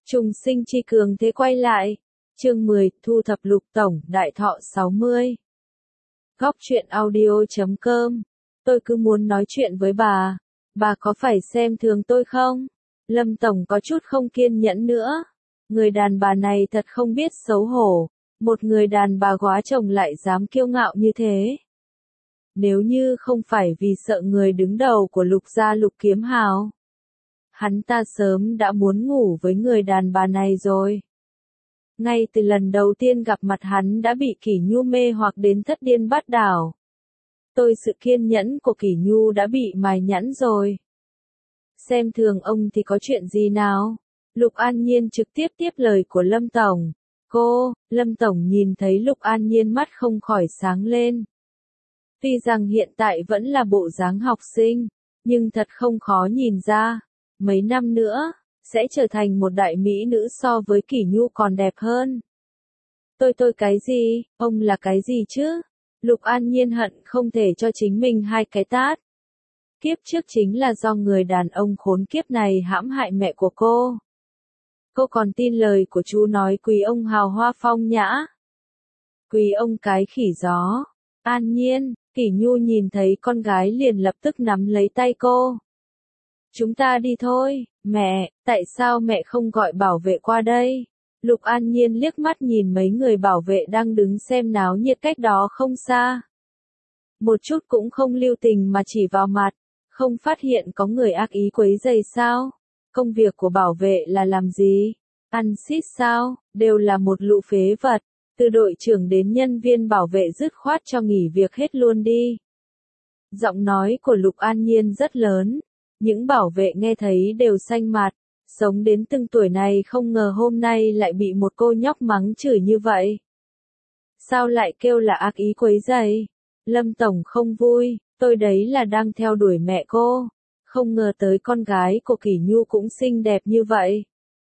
Trùng sinh chi cường thế quay lại. Chương 10, thu thập Lục tổng, đại thọ 60. Góc truyện audio.com. Tôi cứ muốn nói chuyện với bà có phải xem thường tôi không? Lâm tổng có chút không kiên nhẫn nữa. Người đàn bà này thật không biết xấu hổ, một người đàn bà góa chồng lại dám kiêu ngạo như thế. Nếu như không phải vì sợ người đứng đầu của Lục gia Lục Kiếm Hào, hắn ta sớm đã muốn ngủ với người đàn bà này rồi. Ngay từ lần đầu tiên gặp mặt hắn đã bị Kỷ Nhu mê hoặc đến thất điên bát đảo. Sự kiên nhẫn của Kỷ Nhu đã bị mài nhẵn rồi. Xem thường ông thì có chuyện gì nào? Lục An Nhiên trực tiếp tiếp lời của Lâm tổng. Lâm tổng nhìn thấy Lục An Nhiên mắt không khỏi sáng lên. Tuy rằng hiện tại vẫn là bộ dáng học sinh, nhưng thật không khó nhìn ra. Mấy năm nữa, sẽ trở thành một đại mỹ nữ so với Kỷ Nhu còn đẹp hơn. Tôi cái gì, ông là cái gì chứ? Lục An Nhiên hận không thể cho chính mình hai cái tát. Kiếp trước chính là do người đàn ông khốn kiếp này hãm hại mẹ của cô. Cô còn tin lời của chú nói quý ông hào hoa phong nhã. Quý ông cái khỉ gió. An Nhiên, Kỷ Nhu nhìn thấy con gái liền lập tức nắm lấy tay cô. Chúng ta đi thôi, mẹ, tại sao mẹ không gọi bảo vệ qua đây? Lục An Nhiên liếc mắt nhìn mấy người bảo vệ đang đứng xem náo nhiệt cách đó không xa. Một chút cũng không lưu tình mà chỉ vào mặt, không phát hiện có người ác ý quấy rầy sao? Công việc của bảo vệ là làm gì? Ăn xít sao? Đều là một lũ phế vật, từ đội trưởng đến nhân viên bảo vệ dứt khoát cho nghỉ việc hết luôn đi. Giọng nói của Lục An Nhiên rất lớn. Những bảo vệ nghe thấy đều xanh mặt, sống đến từng tuổi này không ngờ hôm nay lại bị một cô nhóc mắng chửi như vậy. Sao lại kêu là ác ý quấy rầy? Lâm tổng không vui, tôi đấy là đang theo đuổi mẹ cô, không ngờ tới con gái của Kỷ Nhu cũng xinh đẹp như vậy.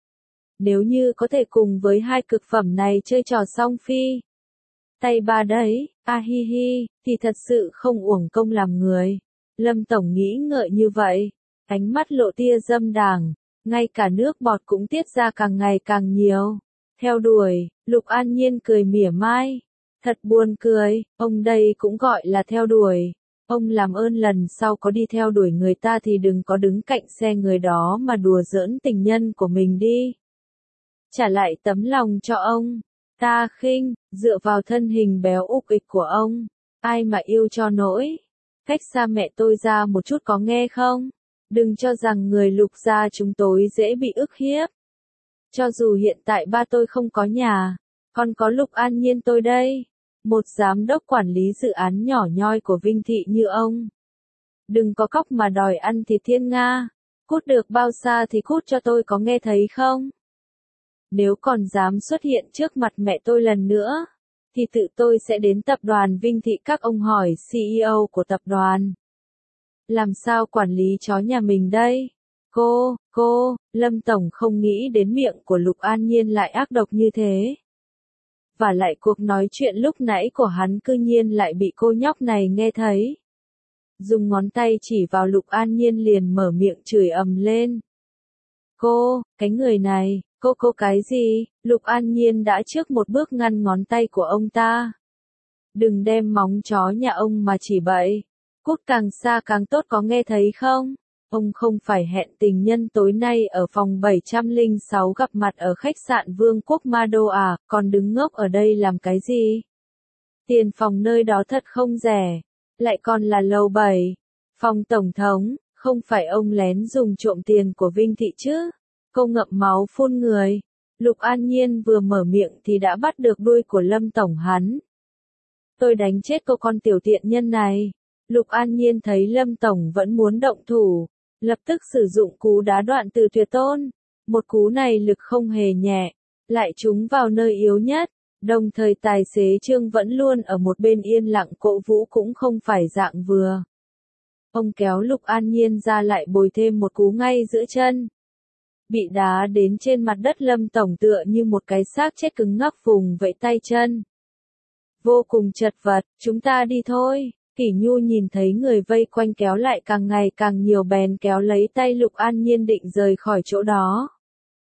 Nếu như có thể cùng với hai cực phẩm này chơi trò song phi, tay ba đấy, hi hi, thì thật sự không uổng công làm người. Lâm tổng nghĩ ngợi như vậy. Ánh mắt lộ tia dâm đảng, ngay cả nước bọt cũng tiết ra càng ngày càng nhiều. Theo đuổi, Lục An Nhiên cười mỉa mai. Thật buồn cười, ông đây cũng gọi là theo đuổi. Ông làm ơn lần sau có đi theo đuổi người ta thì đừng có đứng cạnh xe người đó mà đùa giỡn tình nhân của mình đi. Trả lại tấm lòng cho ông. Ta khinh, dựa vào thân hình béo ục ịch của ông. Ai mà yêu cho nỗi. Cách xa mẹ tôi ra một chút có nghe không? Đừng cho rằng người Lục gia chúng tôi dễ bị ức hiếp. Cho dù hiện tại ba tôi không có nhà, còn có Lục An Nhiên tôi đây. Một giám đốc quản lý dự án nhỏ nhoi của Vinh Thị như ông. Đừng có cóc mà đòi ăn thịt thiên nga. Cút được bao xa thì cút cho tôi có nghe thấy không? Nếu còn dám xuất hiện trước mặt mẹ tôi lần nữa, thì tự tôi sẽ đến tập đoàn Vinh Thị các ông hỏi CEO của tập đoàn. Làm sao quản lý chó nhà mình đây? Lâm tổng không nghĩ đến miệng của Lục An Nhiên lại ác độc như thế. Và lại cuộc nói chuyện lúc nãy của hắn cư nhiên lại bị cô nhóc này nghe thấy. Dùng ngón tay chỉ vào Lục An Nhiên liền mở miệng chửi ầm lên. Cái người này, cô cái gì? Lục An Nhiên đã trước một bước ngăn ngón tay của ông ta. Đừng đem móng chó nhà ông mà chỉ bậy. Cút càng xa càng tốt có nghe thấy không? Ông không phải hẹn tình nhân tối nay ở phòng 706 gặp mặt ở khách sạn Vương quốc Ma Đô à, còn đứng ngốc ở đây làm cái gì? Tiền phòng nơi đó thật không rẻ, lại còn là lầu 7. Phòng tổng thống, không phải ông lén dùng trộm tiền của Vinh Thị chứ? Cô ngậm máu phun người. Lục An Nhiên vừa mở miệng thì đã bắt được đuôi của Lâm tổng hắn. Tôi đánh chết cô con tiểu tiện nhân này. Lục An Nhiên thấy Lâm tổng vẫn muốn động thủ, lập tức sử dụng cú đá đoạn từ tuyệt tôn. Một cú này lực không hề nhẹ, lại trúng vào nơi yếu nhất, đồng thời tài xế Trương vẫn luôn ở một bên yên lặng cổ vũ cũng không phải dạng vừa. Ông kéo Lục An Nhiên ra lại bồi thêm một cú ngay giữa chân. Bị đá đến trên mặt đất Lâm tổng tựa như một cái xác chết cứng ngắc vùng vẫy tay chân. Vô cùng chật vật, chúng ta đi thôi. Kỷ Nhu nhìn thấy người vây quanh kéo lại càng ngày càng nhiều bèn kéo lấy tay Lục An Nhiên định rời khỏi chỗ đó.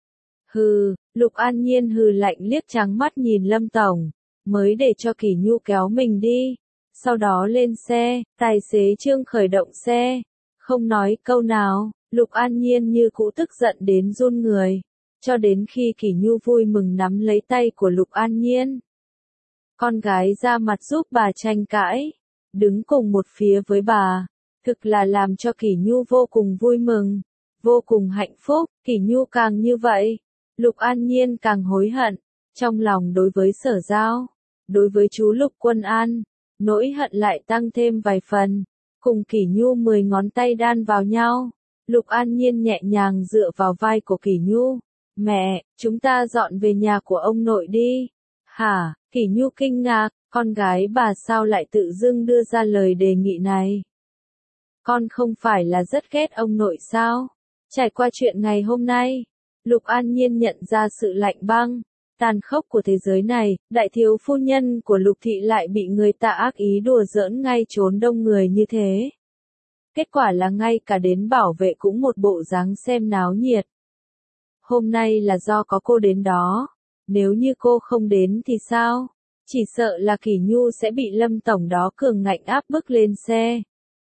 Hừ, Lục An Nhiên hừ lạnh liếc trắng mắt nhìn Lâm Tổng, mới để cho Kỷ Nhu kéo mình đi. Sau đó lên xe, tài xế Trương khởi động xe, không nói câu nào, Lục An Nhiên như cũ tức giận đến run người, cho đến khi Kỷ Nhu vui mừng nắm lấy tay của Lục An Nhiên. Con gái ra mặt giúp bà tranh cãi, đứng cùng một phía với bà, thực là làm cho Kỷ Nhu vô cùng vui mừng, vô cùng hạnh phúc. Kỷ Nhu càng như vậy, Lục An Nhiên càng hối hận, trong lòng đối với Sở Giao, đối với chú Lục Quân An, nỗi hận lại tăng thêm vài phần. Cùng Kỷ Nhu 10 ngón tay đan vào nhau, Lục An Nhiên nhẹ nhàng dựa vào vai của Kỷ Nhu. Mẹ, chúng ta dọn về nhà của ông nội đi. Hả? Kỷ Nhu kinh ngạc, con gái bà sao lại tự dưng đưa ra lời đề nghị này? Con không phải là rất ghét ông nội sao? Trải qua chuyện ngày hôm nay, Lục An Nhiên nhận ra sự lạnh băng, tàn khốc của thế giới này, đại thiếu phu nhân của Lục Thị lại bị người ta ác ý đùa giỡn ngay chốn đông người như thế. Kết quả là ngay cả đến bảo vệ cũng một bộ dáng xem náo nhiệt. Hôm nay là do có cô đến đó, nếu như cô không đến thì sao? Chỉ sợ là Kỷ Nhu sẽ bị Lâm Tổng đó cường ngạnh áp bức lên xe.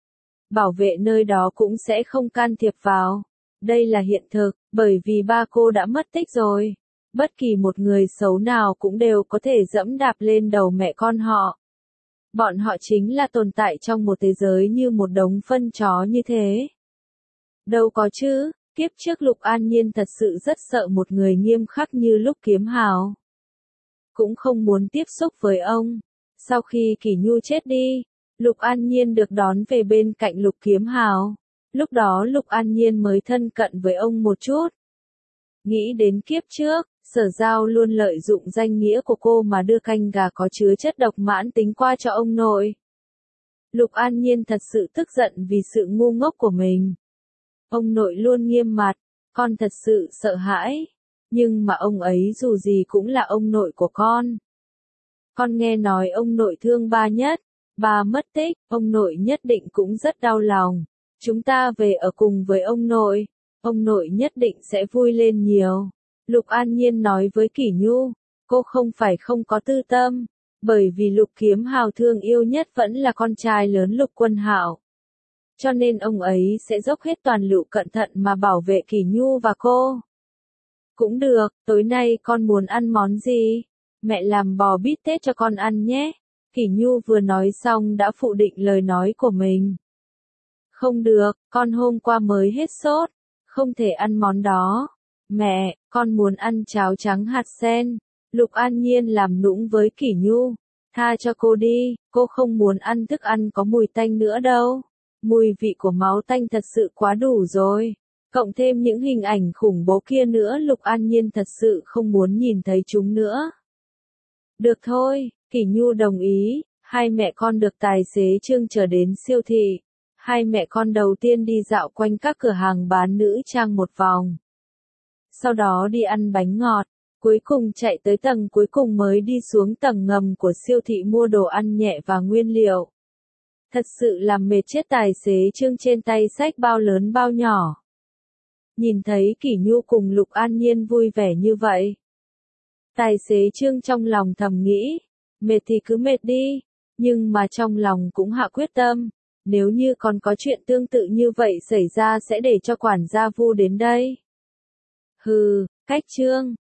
Bảo vệ nơi đó cũng sẽ không can thiệp vào. Đây là hiện thực, bởi vì ba cô đã mất tích rồi. Bất kỳ một người xấu nào cũng đều có thể dẫm đạp lên đầu mẹ con họ. Bọn họ chính là tồn tại trong một thế giới như một đống phân chó như thế. Đâu có chứ, kiếp trước Lục An Nhiên thật sự rất sợ một người nghiêm khắc như Lục Kiếm Hào. Cũng không muốn tiếp xúc với ông. Sau khi Kỷ Nhu chết đi, Lục An Nhiên được đón về bên cạnh Lục Kiếm Hào. Lúc đó Lục An Nhiên mới thân cận với ông một chút. Nghĩ đến kiếp trước, Sở Giao luôn lợi dụng danh nghĩa của cô mà đưa canh gà có chứa chất độc mãn tính qua cho ông nội. Lục An Nhiên thật sự tức giận vì sự ngu ngốc của mình. Ông nội luôn nghiêm mặt, con thật sự sợ hãi. Nhưng mà ông ấy dù gì cũng là ông nội của con. Con nghe nói ông nội thương ba nhất, ba mất tích, ông nội nhất định cũng rất đau lòng. Chúng ta về ở cùng với ông nội nhất định sẽ vui lên nhiều. Lục An Nhiên nói với Kỷ Nhu, cô không phải không có tư tâm, bởi vì Lục Kiếm Hào thương yêu nhất vẫn là con trai lớn Lục Quân Hạo. Cho nên ông ấy sẽ dốc hết toàn lực cẩn thận mà bảo vệ Kỷ Nhu và cô. Cũng được, tối nay con muốn ăn món gì? Mẹ làm bò bít tết cho con ăn nhé. Kỷ Nhu vừa nói xong đã phủ định lời nói của mình. Không được, con hôm qua mới hết sốt, không thể ăn món đó. Mẹ, con muốn ăn cháo trắng hạt sen. Lục An Nhiên làm nũng với Kỷ Nhu. Tha cho cô đi, cô không muốn ăn thức ăn có mùi tanh nữa đâu. Mùi vị của máu tanh thật sự quá đủ rồi. Cộng thêm những hình ảnh khủng bố kia nữa, Lục An Nhiên thật sự không muốn nhìn thấy chúng nữa. Được thôi, Kỷ Nhu đồng ý, hai mẹ con được tài xế Trương chở đến siêu thị. Hai mẹ con đầu tiên đi dạo quanh các cửa hàng bán nữ trang một vòng. Sau đó đi ăn bánh ngọt, cuối cùng chạy tới tầng cuối cùng mới đi xuống tầng ngầm của siêu thị mua đồ ăn nhẹ và nguyên liệu. Thật sự làm mệt chết tài xế Trương trên tay xách bao lớn bao nhỏ. Nhìn thấy Kỷ Nhu cùng Lục An Nhiên vui vẻ như vậy. Tài xế Trương trong lòng thầm nghĩ, mệt thì cứ mệt đi, nhưng mà trong lòng cũng hạ quyết tâm, nếu như còn có chuyện tương tự như vậy xảy ra sẽ để cho quản gia Vu đến đây. Hừ, cách Trương,